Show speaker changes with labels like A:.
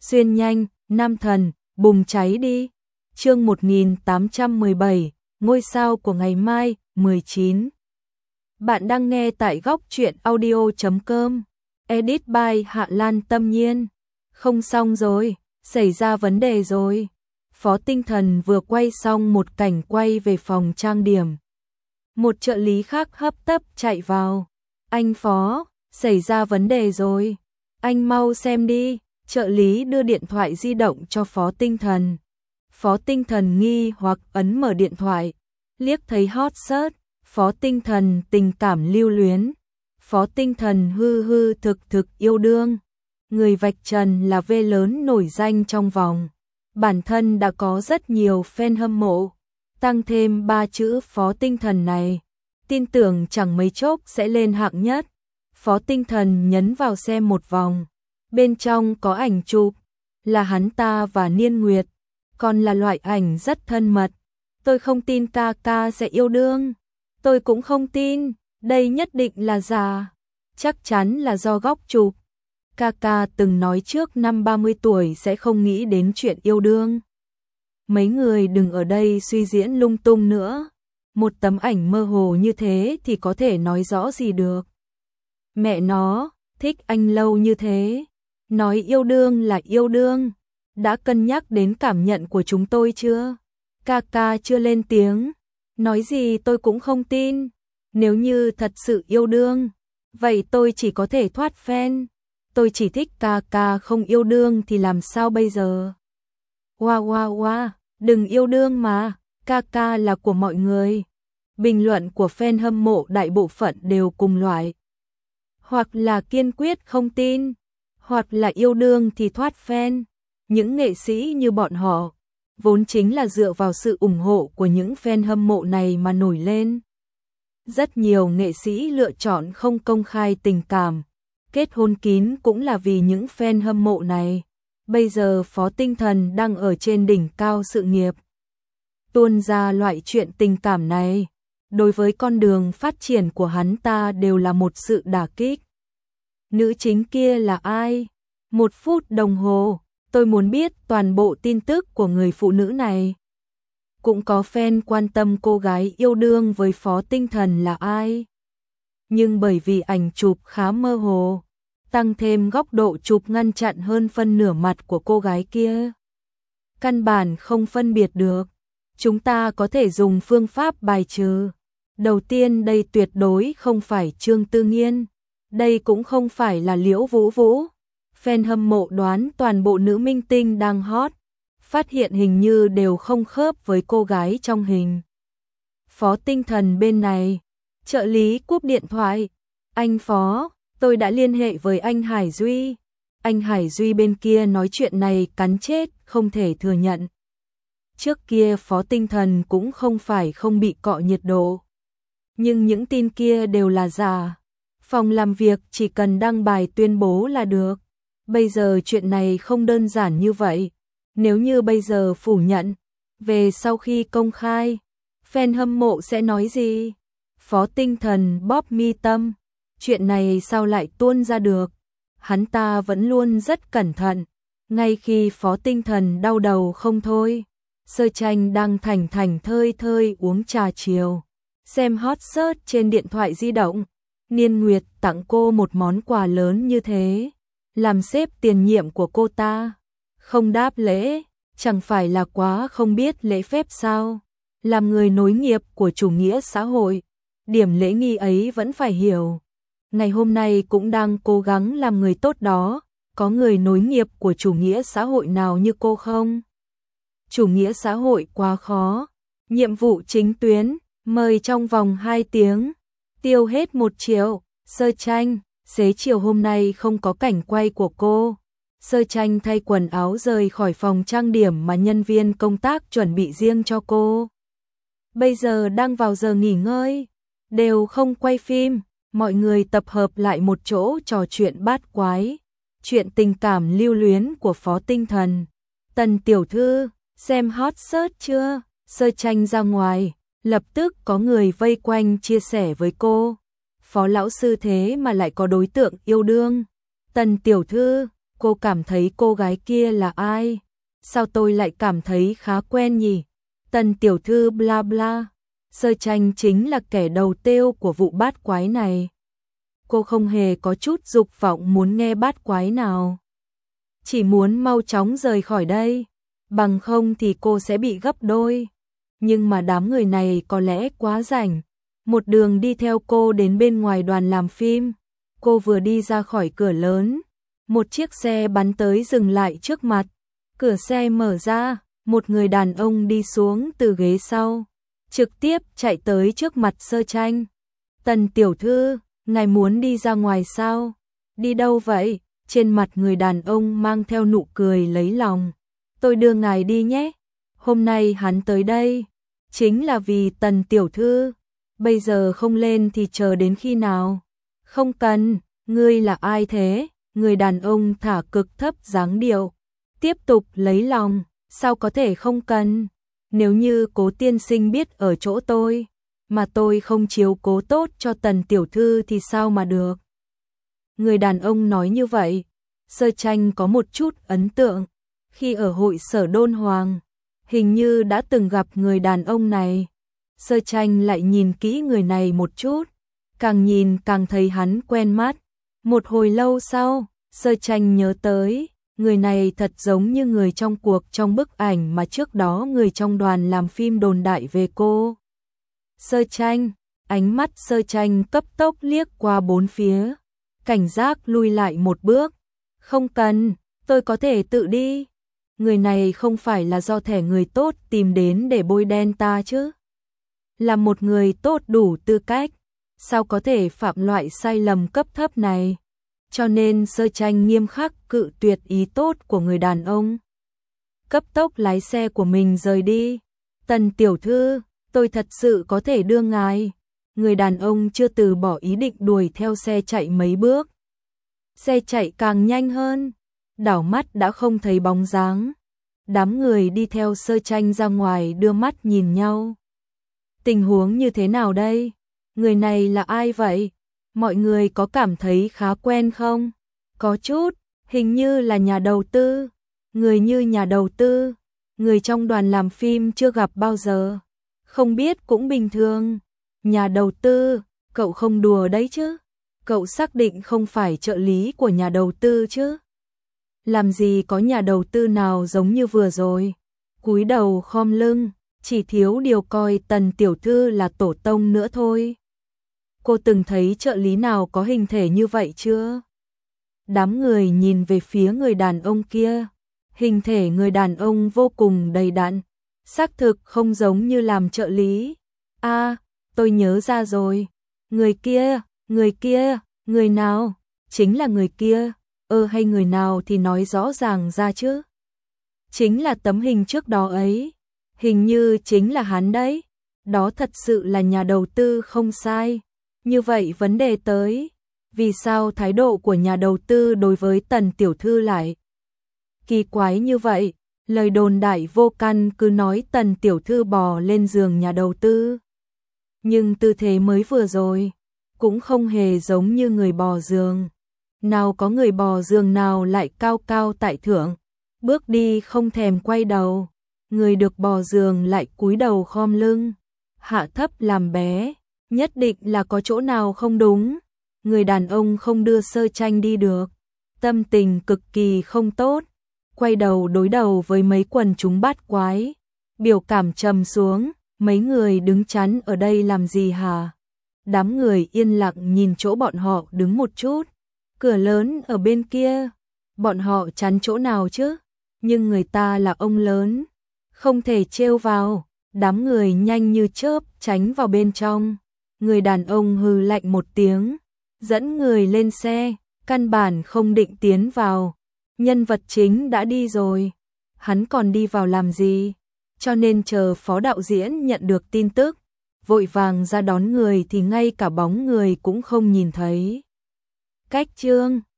A: xuyên nhanh, nam thần, bùng cháy đi. Chương 1817, ngôi sao của ngày mai, 19. Bạn đang nghe tại góc truyện audio.com. Edit by Hạ Lan Tâm Nhiên. Không xong rồi, xảy ra vấn đề rồi. Phó Tinh Thần vừa quay xong một cảnh quay về phòng trang điểm. Một trợ lý khác hấp tấp chạy vào. Anh Phó, xảy ra vấn đề rồi. Anh mau xem đi. Trợ lý đưa điện thoại di động cho Phó Tinh Thần. Phó Tinh Thần nghi hoặc ấn mở điện thoại. Liếc thấy hot search, Phó Tinh Thần tình cảm lưu luyến. Phó Tinh Thần hư thực yêu đương. Người vạch trần là V lớn nổi danh trong vòng. Bản thân đã có rất nhiều fan hâm mộ. Tăng thêm 3 chữ Phó Tinh Thần này, tin tưởng chẳng mấy chốc sẽ lên hạng nhất. Phó Tinh Thần nhấn vào xem một vòng. Bên trong có ảnh chụp, là hắn ta và Niên Nguyệt. Còn là loại ảnh rất thân mật. Tôi không tin ca ca sẽ yêu đương. Tôi cũng không tin, đây nhất định là giả. Chắc chắn là do góc chụp. Ca ca từng nói trước năm 30 tuổi sẽ không nghĩ đến chuyện yêu đương. Mấy người đừng ở đây suy diễn lung tung nữa. Một tấm ảnh mơ hồ như thế thì có thể nói rõ gì được. Mẹ nó, thích anh lâu như thế. Nói yêu đương là yêu đương. Đã cân nhắc đến cảm nhận của chúng tôi chưa? Ca ca chưa lên tiếng. Nói gì tôi cũng không tin. Nếu như thật sự yêu đương, vậy tôi chỉ có thể thoát fan. Tôi chỉ thích ca ca không yêu đương thì làm sao bây giờ? Wow, đừng yêu đương mà, ca ca là của mọi người. Bình luận của fan hâm mộ đại bộ phận đều cùng loại. Hoặc là kiên quyết không tin, hoặc là yêu đương thì thoát fan. Những nghệ sĩ như bọn họ, vốn chính là dựa vào sự ủng hộ của những fan hâm mộ này mà nổi lên. Rất nhiều nghệ sĩ lựa chọn không công khai tình cảm, kết hôn kín cũng là vì những fan hâm mộ này. Bây giờ Phó Tinh Thần đang ở trên đỉnh cao sự nghiệp. Tuôn ra loại chuyện tình cảm này, đối với con đường phát triển của hắn ta đều là một sự đả kích. Nữ chính kia là ai? 1 phút đồng hồ, tôi muốn biết toàn bộ tin tức của người phụ nữ này. Cũng có fan quan tâm cô gái yêu đương với Phó Tinh Thần là ai. Nhưng bởi vì ảnh chụp khá mơ hồ, tăng thêm góc độ chụp ngăn chặn hơn phân nửa mặt của cô gái kia, căn bản không phân biệt được. Chúng ta có thể dùng phương pháp bài trừ. Đầu tiên, đây tuyệt đối không phải Trương Tư Nghiên. Đây cũng không phải là Liễu Vũ Vũ. Fan hâm mộ đoán toàn bộ nữ minh tinh đang hot, phát hiện hình như đều không khớp với cô gái trong hình. Phó Tinh Thần bên này, trợ lý cúp điện thoại. Anh Phó, tôi đã liên hệ với anh Hải Duy. Anh Hải Duy bên kia nói chuyện này cắn chết, không thể thừa nhận. Trước kia Phó Tinh Thần cũng không phải không bị cọ nhiệt độ. Nhưng những tin kia đều là giả. Phòng làm việc chỉ cần đăng bài tuyên bố là được. Bây giờ chuyện này không đơn giản như vậy. Nếu như bây giờ phủ nhận, về sau khi công khai, fan hâm mộ sẽ nói gì? Phó Tinh Thần bóp mi tâm. Chuyện này sao lại tuôn ra được? Hắn ta vẫn luôn rất cẩn thận. Ngay khi Phó Tinh Thần đau đầu không thôi, Sơ Tranh đang thảnh thơi uống trà chiều, xem hot search trên điện thoại di động. Niên Nguyệt tặng cô một món quà lớn như thế, làm sếp tiền nhiệm của cô ta không đáp lễ, chẳng phải là quá không biết lễ phép sao? Làm người nối nghiệp của chủ nghĩa xã hội, điểm lễ nghi ấy vẫn phải hiểu. Ngày hôm nay cũng đang cố gắng làm người tốt đó, có người nối nghiệp của chủ nghĩa xã hội nào như cô không? Chủ nghĩa xã hội quá khó. Nhiệm vụ chính tuyến, mời trong vòng 2 tiếng, tiêu hết 1 triệu. Sơ Tranh, xế chiều hôm nay không có cảnh quay của cô. Sơ Tranh thay quần áo rời khỏi phòng trang điểm mà nhân viên công tác chuẩn bị riêng cho cô. Bây giờ đang vào giờ nghỉ ngơi, đều không quay phim, mọi người tập hợp lại một chỗ trò chuyện bát quái. Chuyện tình cảm lưu luyến của Phó Tinh Thần. Tần tiểu thư, xem hot search chưa? Sơ Tranh ra ngoài, lập tức có người vây quanh chia sẻ với cô. Phó lão sư thế mà lại có đối tượng yêu đương. Tần tiểu thư, Cô cảm thấy cô gái kia là ai? Sao tôi lại cảm thấy khá quen nhỉ? Tần tiểu thư bla bla. Sơ Tranh chính là kẻ đầu tiêu của vụ bát quái này. Cô không hề có chút dục vọng muốn nghe bát quái nào. Chỉ muốn mau chóng rời khỏi đây. Bằng không thì cô sẽ bị gấp đôi. Nhưng mà đám người này có lẽ quá rảnh. Một đường đi theo cô đến bên ngoài đoàn làm phim. Cô vừa đi ra khỏi cửa lớn. Một chiếc xe bắn tới dừng lại trước mặt. Cửa xe mở ra, một người đàn ông đi xuống từ ghế sau. Trực tiếp chạy tới trước mặt Sơ Tranh. Tần tiểu thư, ngài muốn đi ra ngoài sao? Đi đâu vậy? Trên mặt người đàn ông mang theo nụ cười lấy lòng. Tôi đưa ngài đi nhé. Hôm nay hắn tới đây chính là vì Tần tiểu thư. Bây giờ không lên thì chờ đến khi nào? Không cần, ngươi là ai thế? Người đàn ông thả cực thấp dáng điệu. Tiếp tục lấy lòng, sao có thể không cần? Nếu như Cố tiên sinh biết ở chỗ tôi, mà tôi không chiếu cố tốt cho Tần tiểu thư thì sao mà được? Người đàn ông nói như vậy, Sơ Tranh có một chút ấn tượng. Khi ở hội sở Đôn Hoàng, hình như đã từng gặp người đàn ông này. Sơ Tranh lại nhìn kỹ người này một chút, càng nhìn càng thấy hắn quen mắt. Một hồi lâu sau, Sơ Tranh nhớ tới, người này thật giống như người trong cuộc trong bức ảnh mà trước đó người trong đoàn làm phim đồn đại về cô. Sơ Tranh, ánh mắt Sơ Tranh cấp tốc liếc qua bốn phía, cảnh giác lui lại một bước. Không cần, tôi có thể tự đi. Người này không phải là do thẻ người tốt tìm đến để bôi đen ta chứ? Là một người tốt đủ tư cách, sao có thể phạm loại sai lầm cấp thấp này? Cho nên Sơ Tranh nghiêm khắc cự tuyệt ý tốt của người đàn ông. Cấp tốc lái xe của mình rời đi. Tần tiểu thư, tôi thật sự có thể đưa ngài. Người đàn ông chưa từ bỏ ý định đuổi theo xe chạy mấy bước. Xe chạy càng nhanh hơn, đảo mắt đã không thấy bóng dáng. Đám người đi theo Sơ Tranh ra ngoài đưa mắt nhìn nhau. Tình huống như thế nào đây? Người này là ai vậy? Mọi người có cảm thấy khá quen không? Có chút, hình như là nhà đầu tư. Người như nhà đầu tư, người trong đoàn làm phim chưa gặp bao giờ. Không biết cũng bình thường. Nhà đầu tư, cậu không đùa đấy chứ? Cậu xác định không phải trợ lý của nhà đầu tư chứ? Làm gì có nhà đầu tư nào giống như vừa rồi. Cúi đầu khom lưng, chỉ thiếu điều coi Tần tiểu thư là tổ tông nữa thôi. Cô từng thấy trợ lý nào có hình thể như vậy chưa? Đám người nhìn về phía người đàn ông kia. Hình thể người đàn ông vô cùng đầy đặn, xác thực không giống như làm trợ lý. À, tôi nhớ ra rồi. Người kia, người nào? Chính là người kia. Hay người nào thì nói rõ ràng ra chứ. Chính là tấm hình trước đó ấy. Hình như chính là hắn đấy. Đó thật sự là nhà đầu tư không sai. Như vậy vấn đề tới, vì sao thái độ của nhà đầu tư đối với Tần tiểu thư lại kỳ quái như vậy? Lời đồn đại vô căn cứ nói Tần tiểu thư bò lên giường nhà đầu tư. Nhưng tư thế mới vừa rồi cũng không hề giống như người bò giường. Nào có người bò giường nào lại cao cao tại thượng, bước đi không thèm quay đầu. Người được bò giường lại cúi đầu khom lưng, hạ thấp làm bé. Nhất định là có chỗ nào không đúng. Người đàn ông không đưa Sơ Tranh đi được, tâm tình cực kỳ không tốt. Quay đầu đối đầu với mấy quần chúng bát quái, biểu cảm trầm xuống. Mấy người đứng chắn ở đây làm gì hả? Đám người yên lặng nhìn chỗ bọn họ đứng một chút. Cửa lớn ở bên kia, bọn họ chắn chỗ nào chứ? Nhưng người ta là ông lớn, không thể trêu vào. Đám người nhanh như chớp tránh vào bên trong. Người đàn ông hừ lạnh một tiếng, dẫn người lên xe, căn bản không định tiến vào. Nhân vật chính đã đi rồi, hắn còn đi vào làm gì? Cho nên chờ phó đạo diễn nhận được tin tức, vội vàng ra đón người thì ngay cả bóng người cũng không nhìn thấy. Cách chương